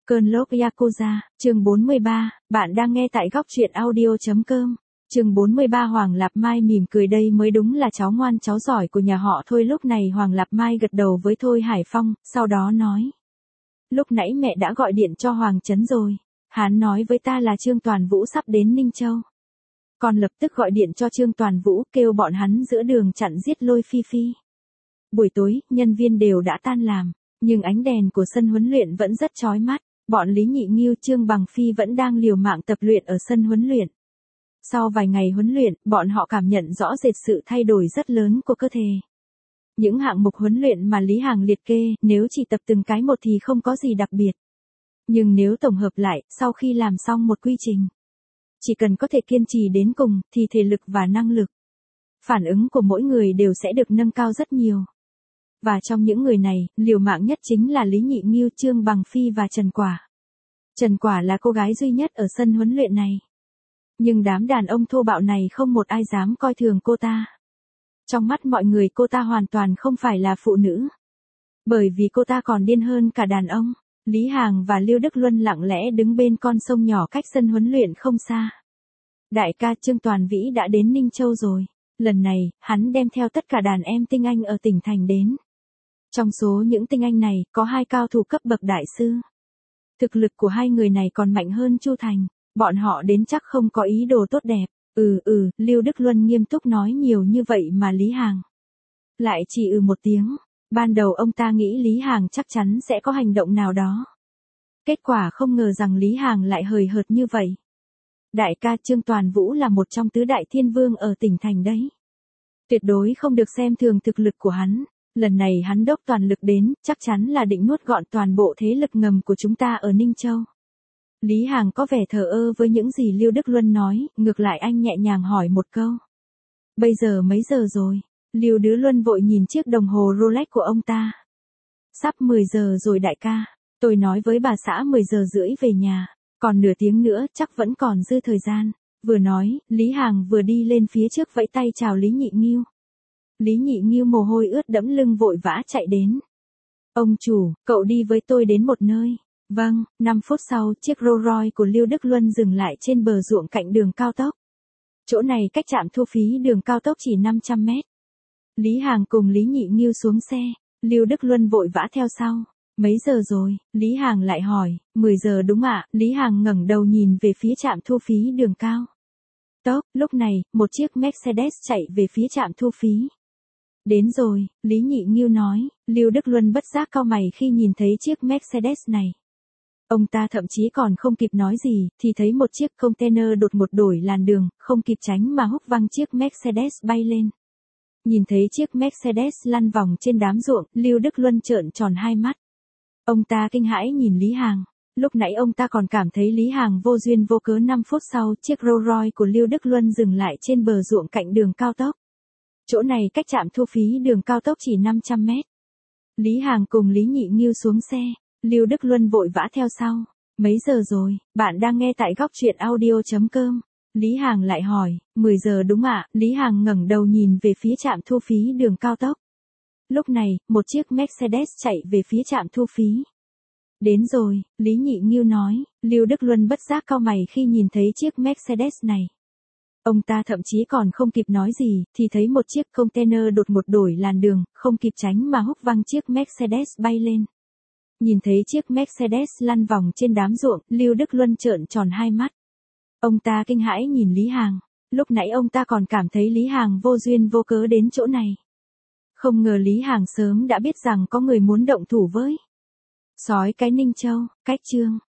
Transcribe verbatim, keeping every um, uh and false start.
Cơn lốc Yakuza, chương bốn mươi ba, bạn đang nghe tại góc truyện audio.com. Chương bốn mươi ba Hoàng Lạp Mai mỉm cười đây mới đúng là cháu ngoan cháu giỏi của nhà họ Thôi. Lúc này Hoàng Lạp Mai gật đầu với Thôi Hải Phong, sau đó nói. Lúc nãy mẹ đã gọi điện cho Hoàng Trấn rồi. Hắn nói với ta là Trương Toàn Vũ sắp đến Ninh Châu. Con lập tức gọi điện cho Trương Toàn Vũ kêu bọn hắn giữa đường chặn giết Lôi Phi Phi. Buổi tối, nhân viên đều đã tan làm, nhưng ánh đèn của sân huấn luyện vẫn rất chói mắt. Bọn Lý Nhị Nghiêu Trương Bằng Phi vẫn đang liều mạng tập luyện ở sân huấn luyện. Sau vài ngày huấn luyện, bọn họ cảm nhận rõ rệt sự thay đổi rất lớn của cơ thể. Những hạng mục huấn luyện mà Lý Hàng liệt kê, nếu chỉ tập từng cái một thì không có gì đặc biệt. Nhưng nếu tổng hợp lại, sau khi làm xong một quy trình, chỉ cần có thể kiên trì đến cùng, thì thể lực và năng lực, phản ứng của mỗi người đều sẽ được nâng cao rất nhiều. Và trong những người này, liều mạng nhất chính là Lý Nhị Nghiêu Trương Bằng Phi và Trần Quả. Trần Quả là cô gái duy nhất ở sân huấn luyện này. Nhưng đám đàn ông thô bạo này không một ai dám coi thường cô ta. Trong mắt mọi người cô ta hoàn toàn không phải là phụ nữ. Bởi vì cô ta còn điên hơn cả đàn ông. Lý Hàng và Lưu Đức Luân lặng lẽ đứng bên con sông nhỏ cách sân huấn luyện không xa. Đại ca Trương Toàn Vĩ đã đến Ninh Châu rồi. Lần này, hắn đem theo tất cả đàn em tinh anh ở tỉnh thành đến. Trong số những tinh anh này, có hai cao thủ cấp bậc đại sư. Thực lực của hai người này còn mạnh hơn Chu Thành. Bọn họ đến chắc không có ý đồ tốt đẹp. Ừ ừ, Lưu Đức Luân nghiêm túc nói nhiều như vậy mà Lý Hàng lại chỉ ừ một tiếng. Ban đầu ông ta nghĩ Lý Hàng chắc chắn sẽ có hành động nào đó. Kết quả không ngờ rằng Lý Hàng lại hời hợt như vậy. Đại ca Trương Toàn Vũ là một trong tứ đại thiên vương ở tỉnh thành đấy. Tuyệt đối không được xem thường thực lực của hắn. Lần này hắn đốc toàn lực đến, chắc chắn là định nuốt gọn toàn bộ thế lực ngầm của chúng ta ở Ninh Châu. Lý Hàng có vẻ thờ ơ với những gì Lưu Đức Luân nói, ngược lại anh nhẹ nhàng hỏi một câu. Bây giờ mấy giờ rồi? Lưu Đức Luân vội nhìn chiếc đồng hồ Rolex của ông ta. Sắp mười giờ rồi đại ca. Tôi nói với bà xã mười giờ rưỡi về nhà. Còn nửa tiếng nữa chắc vẫn còn dư thời gian. Vừa nói, Lý Hàng vừa đi lên phía trước vẫy tay chào Lý Nhị Nghiêu. Lý Nhị Nghiêu mồ hôi ướt đẫm lưng vội vã chạy đến. Ông chủ, cậu đi với tôi đến một nơi. Vâng, năm phút sau, chiếc Rolls Royce của Lưu Đức Luân dừng lại trên bờ ruộng cạnh đường cao tốc. Chỗ này cách trạm thu phí đường cao tốc chỉ năm trăm mét. Lý Hàng cùng Lý Nhị Nghiêu xuống xe, Lưu Đức Luân vội vã theo sau. Mấy giờ rồi? Lý Hàng lại hỏi. mười giờ đúng ạ. Lý Hàng ngẩng đầu nhìn về phía trạm thu phí đường cao tốc. Lúc này, một chiếc Mercedes chạy về phía trạm thu phí. Đến rồi, Lý Nhị Nghiêu nói. Lưu Đức Luân bất giác cau mày khi nhìn thấy chiếc Mercedes này. Ông ta thậm chí còn không kịp nói gì, thì thấy một chiếc container đột ngột đổi làn đường, không kịp tránh mà húc văng chiếc Mercedes bay lên. Nhìn thấy chiếc Mercedes lăn vòng trên đám ruộng, Lưu Đức Luân trợn tròn hai mắt. Ông ta kinh hãi nhìn Lý Hàng. Lúc nãy ông ta còn cảm thấy Lý Hàng vô duyên vô cớ. Năm phút sau, chiếc Rolls Royce của Lưu Đức Luân dừng lại trên bờ ruộng cạnh đường cao tốc. Chỗ này cách trạm thu phí đường cao tốc chỉ năm trăm mét. Lý Hàng cùng Lý Nhị Nghiêu xuống xe, Lưu Đức Luân vội vã theo sau. Mấy giờ rồi? Bạn đang nghe tại góc truyện audio.com. Lý Hàng lại hỏi. mười giờ đúng ạ. Lý Hàng ngẩng đầu nhìn về phía trạm thu phí đường cao tốc. Lúc này, một chiếc Mercedes chạy về phía trạm thu phí. Đến rồi, Lý Nhị Nghiêu nói. Lưu Đức Luân bất giác cau mày khi nhìn thấy chiếc Mercedes này. Ông ta thậm chí còn không kịp nói gì, thì thấy một chiếc container đột ngột đổi làn đường, không kịp tránh mà húc văng chiếc Mercedes bay lên. Nhìn thấy chiếc Mercedes lăn vòng trên đám ruộng, Lưu Đức Luân trợn tròn hai mắt. Ông ta kinh hãi nhìn Lý Hàng. Lúc nãy ông ta còn cảm thấy Lý Hàng vô duyên vô cớ đến chỗ này. Không ngờ Lý Hàng sớm đã biết rằng có người muốn động thủ với sói cái Ninh Châu. Cách chương